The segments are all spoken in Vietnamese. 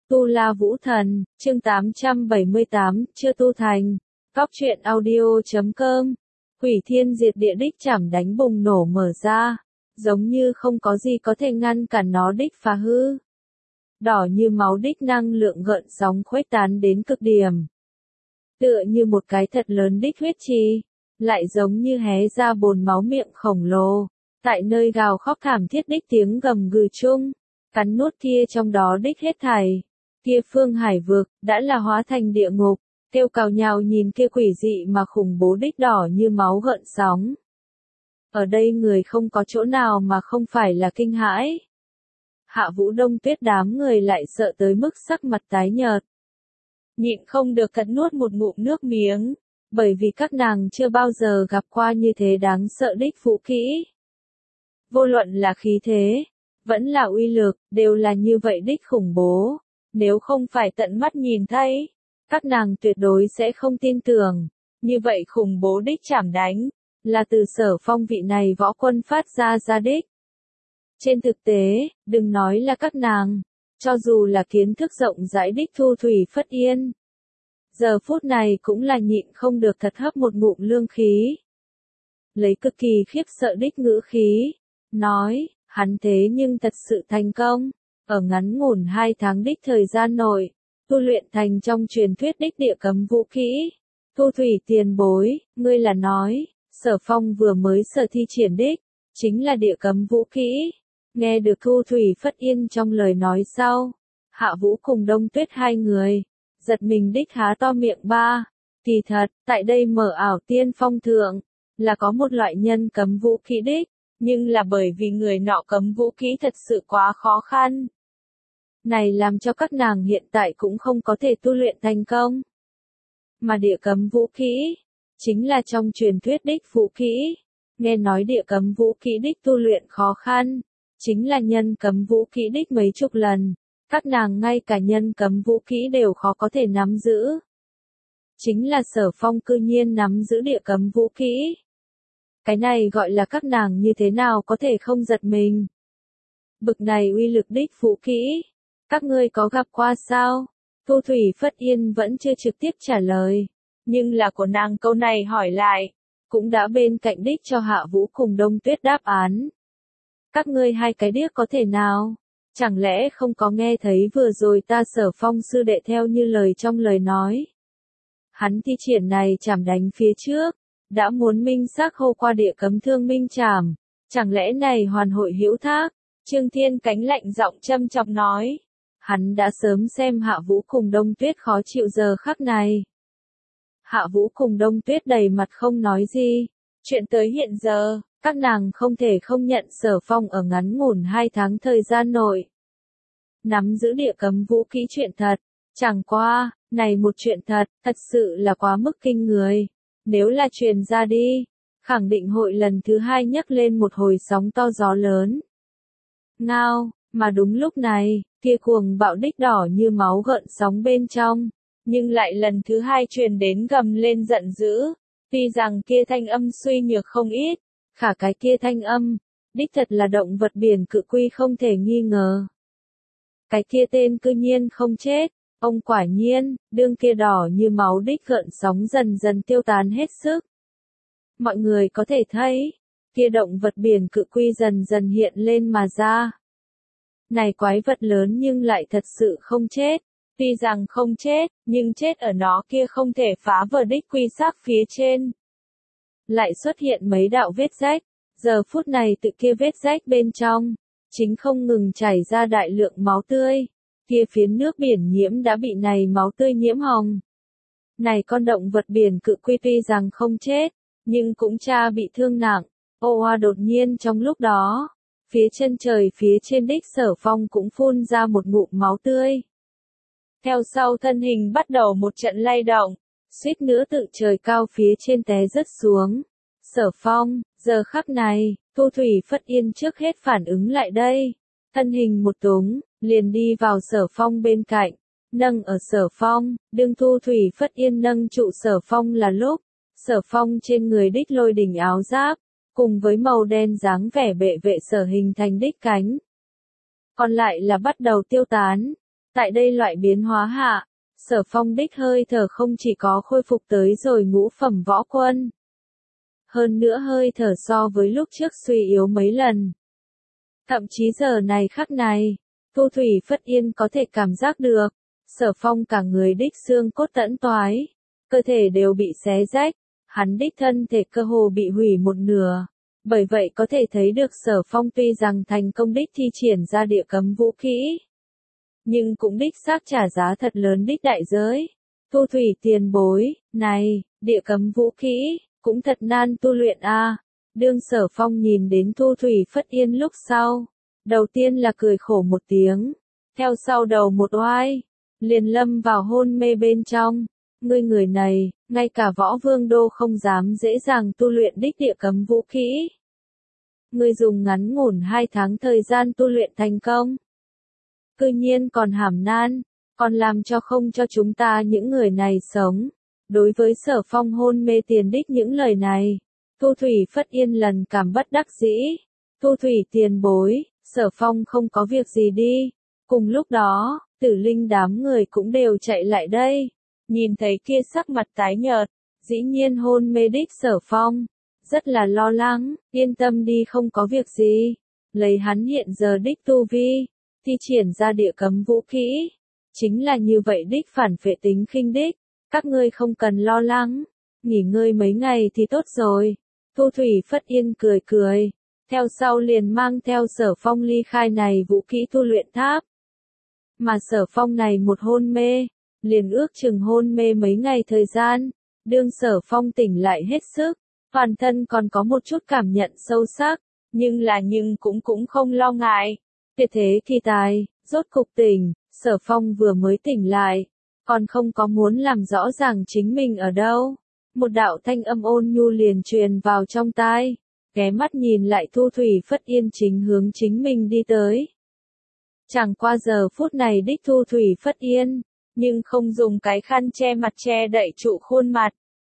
Tu La Vũ Thần, chương 878, chưa tu thành. Góc truyện audio.com. Quỷ thiên diệt địa đích chảm đánh bùng nổ mở ra, giống như không có gì có thể ngăn cản nó đích phá hư. Đỏ như máu đích năng lượng gợn sóng khuếch tán đến cực điểm. Tựa như một cái thật lớn đích huyết trì, lại giống như hé ra bồn máu miệng khổng lồ, tại nơi gào khóc thảm thiết đích tiếng gầm gừ chung, cắn nuốt kia trong đó đích hết thảy. Kia phương hải vực, đã là hóa thành địa ngục, kêu cào nhào nhìn kia quỷ dị mà khủng bố đích đỏ như máu gợn sóng. Ở đây người không có chỗ nào mà không phải là kinh hãi. Hạ Vũ Đông Tuyết đám người lại sợ tới mức sắc mặt tái nhợt. Nhịn không được cắn nuốt một ngụm nước miếng, bởi vì các nàng chưa bao giờ gặp qua như thế đáng sợ đích vũ kỹ. Vô luận là khí thế, vẫn là uy lực, đều là như vậy đích khủng bố. Nếu không phải tận mắt nhìn thấy, các nàng tuyệt đối sẽ không tin tưởng. Như vậy khủng bố đích chảm đánh, là từ Sở Phong vị này võ quân phát ra đích. Trên thực tế, đừng nói là các nàng, cho dù là kiến thức rộng rãi đích Thu Thủy Phất Yên. Giờ phút này cũng là nhịn không được thật hấp một ngụm lương khí. Lấy cực kỳ khiếp sợ đích ngữ khí, nói, hắn thế nhưng thật sự thành công. Ở ngắn ngủn 2 tháng đích thời gian nội, tu luyện thành trong truyền thuyết đích địa cấm vũ kỹ. Thu Thủy tiền bối, ngươi là nói, Sở Phong vừa mới sở thi triển đích, chính là địa cấm vũ kỹ. Nghe được Thu Thủy Phất Yên trong lời nói sau, Hạ Vũ cùng Đông Tuyết hai người, giật mình đích há to miệng ba. Kỳ thật, tại đây mở ảo tiên phong thượng, là có một loại nhân cấm vũ kỹ đích, nhưng là bởi vì người nọ cấm vũ kỹ thật sự quá khó khăn. Này làm cho các nàng hiện tại cũng không có thể tu luyện thành công. Mà địa cấm vũ kỹ, chính là trong truyền thuyết đích vũ kỹ. Nghe nói địa cấm vũ kỹ đích tu luyện khó khăn, chính là nhân cấm vũ kỹ đích mấy chục lần. Các nàng ngay cả nhân cấm vũ kỹ đều khó có thể nắm giữ. Chính là Sở Phong cư nhiên nắm giữ địa cấm vũ kỹ. Cái này gọi là các nàng như thế nào có thể không giật mình. Bực này uy lực đích vũ kỹ, các ngươi có gặp qua sao? Thu Thủy Phất Yên vẫn chưa trực tiếp trả lời, nhưng là của nàng câu này hỏi lại, cũng đã bên cạnh đích cho Hạ Vũ cùng Đông Tuyết đáp án. Các ngươi hai cái điếc có thể nào? Chẳng lẽ không có nghe thấy vừa rồi ta Sở Phong sư đệ theo như lời trong lời nói? Hắn thi triển này chảm đánh phía trước, đã muốn minh xác hô qua địa cấm thương minh chảm, chẳng lẽ này hoàn hội hữu thác? Trương Thiên Cánh lạnh giọng châm chọc nói. Hắn đã sớm xem Hạ Vũ cùng Đông Tuyết khó chịu giờ khắc này. Hạ Vũ cùng Đông Tuyết đầy mặt không nói gì. Chuyện tới hiện giờ, các nàng không thể không nhận Sở Phong ở ngắn ngủn 2 tháng thời gian nội. Nắm giữ địa cấm vũ kỹ chuyện thật. Chẳng qua, này một chuyện thật sự là quá mức kinh người. Nếu là truyền ra đi, khẳng định hội lần thứ 2 nhấc lên một hồi sóng to gió lớn. Ngao, mà đúng lúc này, kia cuồng bạo đích đỏ như máu gợn sóng bên trong, nhưng lại lần thứ 2 truyền đến gầm lên giận dữ. Tuy rằng kia thanh âm suy nhược không ít, khả cái kia thanh âm, đích thật là động vật biển cự quy không thể nghi ngờ. Cái kia tên cư nhiên không chết, ông quả nhiên, đương kia đỏ như máu đích gợn sóng dần dần tiêu tán hết sức. Mọi người có thể thấy, kia động vật biển cự quy dần dần hiện lên mà ra. Này quái vật lớn nhưng lại thật sự không chết. Tuy rằng không chết, nhưng chết ở nó kia không thể phá vỡ đích quy xác phía trên. Lại xuất hiện mấy đạo vết rách, giờ phút này tự kia vết rách bên trong, chính không ngừng chảy ra đại lượng máu tươi. Kia phiến nước biển nhiễm đã bị này máu tươi nhiễm hồng. Này con động vật biển cự quy tuy rằng không chết, nhưng cũng bị thương nặng. Oa đột nhiên trong lúc đó, phía chân trời phía trên đích Sở Phong cũng phun ra một ngụm máu tươi. Theo sau thân hình bắt đầu một trận lay động, suýt nữa tự trời cao phía trên té rớt xuống. Sở Phong, giờ khắc này, Thu Thủy Phất Yên trước hết phản ứng lại đây. Thân hình một túng, liền đi vào Sở Phong bên cạnh, nâng ở Sở Phong, đương Thu Thủy Phất Yên nâng trụ Sở Phong là lúc, Sở Phong trên người đích lôi đỉnh áo giáp, cùng với màu đen dáng vẻ bệ vệ sở hình thành đích cánh. Còn lại là bắt đầu tiêu tán, Tại đây loại biến hóa hạ, Sở Phong đích hơi thở không chỉ có khôi phục tới rồi ngũ phẩm võ quân. Hơn nữa hơi thở so với lúc trước suy yếu mấy lần. Thậm chí giờ này khắc này, Thu Thủy Phất Yên có thể cảm giác được, Sở Phong cả người đích xương cốt tẫn toái, cơ thể đều bị xé rách, hắn đích thân thể cơ hồ bị hủy một nửa. Bởi vậy có thể thấy được Sở Phong tuy rằng thành công đích thi triển ra địa cấm vũ kỹ, nhưng cũng đích xác trả giá thật lớn đích đại giới. Thu Thủy tiền bối, này, địa cấm vũ kỹ, cũng thật nan tu luyện a. Đương Sở Phong nhìn đến Thu Thủy Phất Yên lúc sau, đầu tiên là cười khổ một tiếng, theo sau đầu một oai, liền lâm vào hôn mê bên trong. Ngươi người này, ngay cả võ vương đô không dám dễ dàng tu luyện đích địa cấm vũ kỹ. Ngươi dùng ngắn ngủn 2 tháng thời gian tu luyện thành công. Cư nhiên còn hàm nan, còn làm cho không cho chúng ta những người này sống. Đối với Sở Phong hôn mê tiền đích những lời này, Thu Thủy Phất Yên lần cảm bất đắc dĩ. Thu Thủy tiền bối, Sở Phong không có việc gì đi. Cùng lúc đó, Tử Linh đám người cũng đều chạy lại đây. Nhìn thấy kia sắc mặt tái nhợt, dĩ nhiên hôn mê đích Sở Phong. Rất là lo lắng, yên tâm đi không có việc gì. Lấy hắn hiện giờ đích tu vi, thi triển ra địa cấm vũ kỹ. Chính là như vậy đích phản phệ tính khinh đích. Các ngươi không cần lo lắng, nghỉ ngơi mấy ngày thì tốt rồi. Thu Thủy Phất Yên cười cười, theo sau liền mang theo Sở Phong ly khai này vũ kỹ tu luyện tháp. Mà Sở Phong này một hôn mê, liền ước chừng hôn mê mấy ngày thời gian, đương Sở Phong tỉnh lại hết sức, toàn thân còn có một chút cảm nhận sâu sắc, nhưng cũng không lo ngại. Tuyệt thế kỳ tài, rốt cục tỉnh, Sở Phong vừa mới tỉnh lại, còn không có muốn làm rõ ràng chính mình ở đâu. Một đạo thanh âm ôn nhu liền truyền vào trong tai, ghé mắt nhìn lại Thu Thủy Phất Yên chính hướng chính mình đi tới. Chẳng qua giờ phút này đích Thu Thủy Phất Yên, nhưng không dùng cái khăn che mặt che đậy trụ khuôn mặt,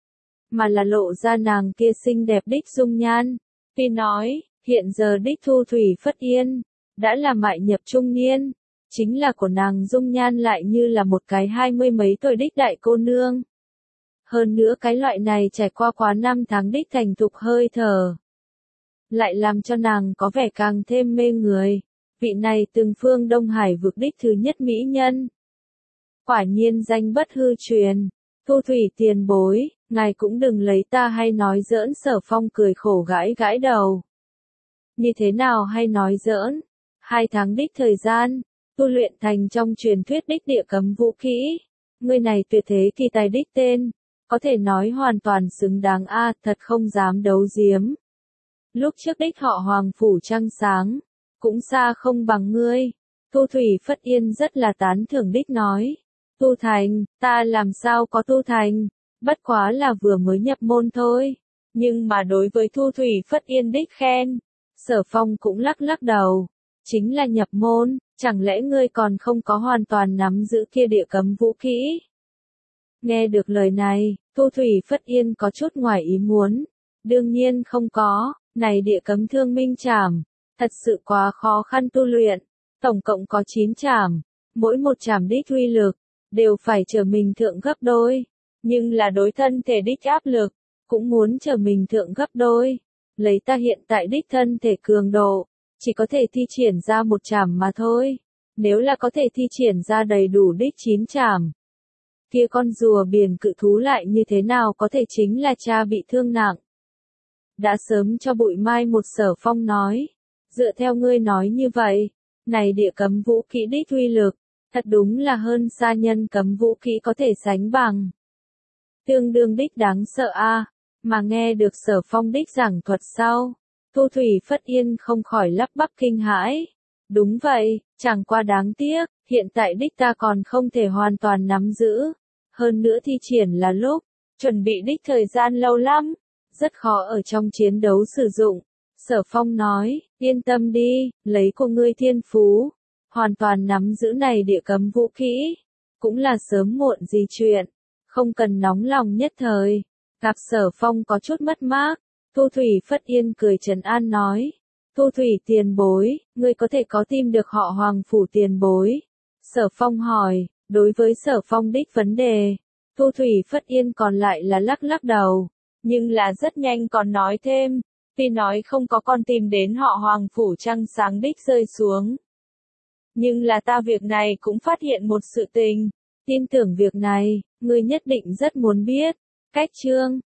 mà là lộ ra nàng kia xinh đẹp đích dung nhan. Tuy nói, hiện giờ đích Thu Thủy Phất Yên, đã là mại nhập trung niên, chính là của nàng dung nhan lại như là một cái 20 mấy tuổi đích đại cô nương. Hơn nữa cái loại này trải qua quá 5 tháng đích thành thục hơi thở, lại làm cho nàng có vẻ càng thêm mê người. Vị này từng phương Đông Hải vực đích thứ nhất mỹ nhân. Quả nhiên danh bất hư truyền. Thu Thủy tiền bối, ngài cũng đừng lấy ta hay nói giỡn. Sở Phong cười khổ gãi gãi đầu. Như thế nào hay nói giỡn? 2 tháng đích thời gian, tu luyện thành trong truyền thuyết đích địa cấm vũ kỹ. Người này tuyệt thế kỳ tài đích tên, có thể nói hoàn toàn xứng đáng a, thật không dám đấu giếm. Lúc trước đích họ Hoàng phủ trăng sáng, cũng xa không bằng ngươi. Thu Thủy Phất Yên rất là tán thưởng đích nói. Tu thành, ta làm sao có tu thành, bất quá là vừa mới nhập môn thôi. Nhưng mà đối với Thu Thủy Phất Yên đích khen, Sở Phong cũng lắc lắc đầu. Chính là nhập môn, chẳng lẽ ngươi còn không có hoàn toàn nắm giữ kia địa cấm vũ kỹ? Nghe được lời này, Thu Thủy Phất Yên có chút ngoài ý muốn. Đương nhiên không có, này địa cấm thương minh trảm, thật sự quá khó khăn tu luyện. Tổng cộng có 9 trảm, mỗi một trảm đích uy lực, đều phải trở mình thượng gấp đôi. Nhưng là đối thân thể đích áp lực, cũng muốn trở mình thượng gấp đôi. Lấy ta hiện tại đích thân thể cường độ, chỉ có thể thi triển ra một trảm mà thôi. Nếu là có thể thi triển ra đầy đủ đích 9 trảm, kia con rùa biển cự thú lại như thế nào có thể chính là cha bị thương nặng. Đã sớm cho bụi mai một. Sở Phong nói, dựa theo ngươi nói như vậy, này địa cấm vũ kỹ đích uy lực, thật đúng là hơn xa nhân cấm vũ kỹ có thể sánh bằng. Tương đương đích đáng sợ a. Mà nghe được Sở Phong đích giảng thuật sau, Thu Thủy Phất Yên không khỏi lắp bắp kinh hãi. Đúng vậy, chẳng qua đáng tiếc, hiện tại đích ta còn không thể hoàn toàn nắm giữ. Hơn nữa thi triển là lúc, chuẩn bị đích thời gian lâu lắm, rất khó ở trong chiến đấu sử dụng. Sở Phong nói, yên tâm đi, lấy của ngươi thiên phú, hoàn toàn nắm giữ này địa cấm vũ kỹ, cũng là sớm muộn gì chuyện, không cần nóng lòng nhất thời. Gặp Sở Phong có chút mất mát, Thu Thủy Phất Yên cười trấn an nói, Thu Thủy tiền bối, ngươi có thể có tìm được họ Hoàng phủ tiền bối. Sở Phong hỏi, đối với Sở Phong đích vấn đề, Thu Thủy Phất Yên còn lại là lắc lắc đầu, nhưng là rất nhanh còn nói thêm, tuy nói không có con tìm đến họ Hoàng Phủ trăng sáng đích rơi xuống. Nhưng là ta việc này cũng phát hiện một sự tình, tin tưởng việc này, ngươi nhất định rất muốn biết. Cách chương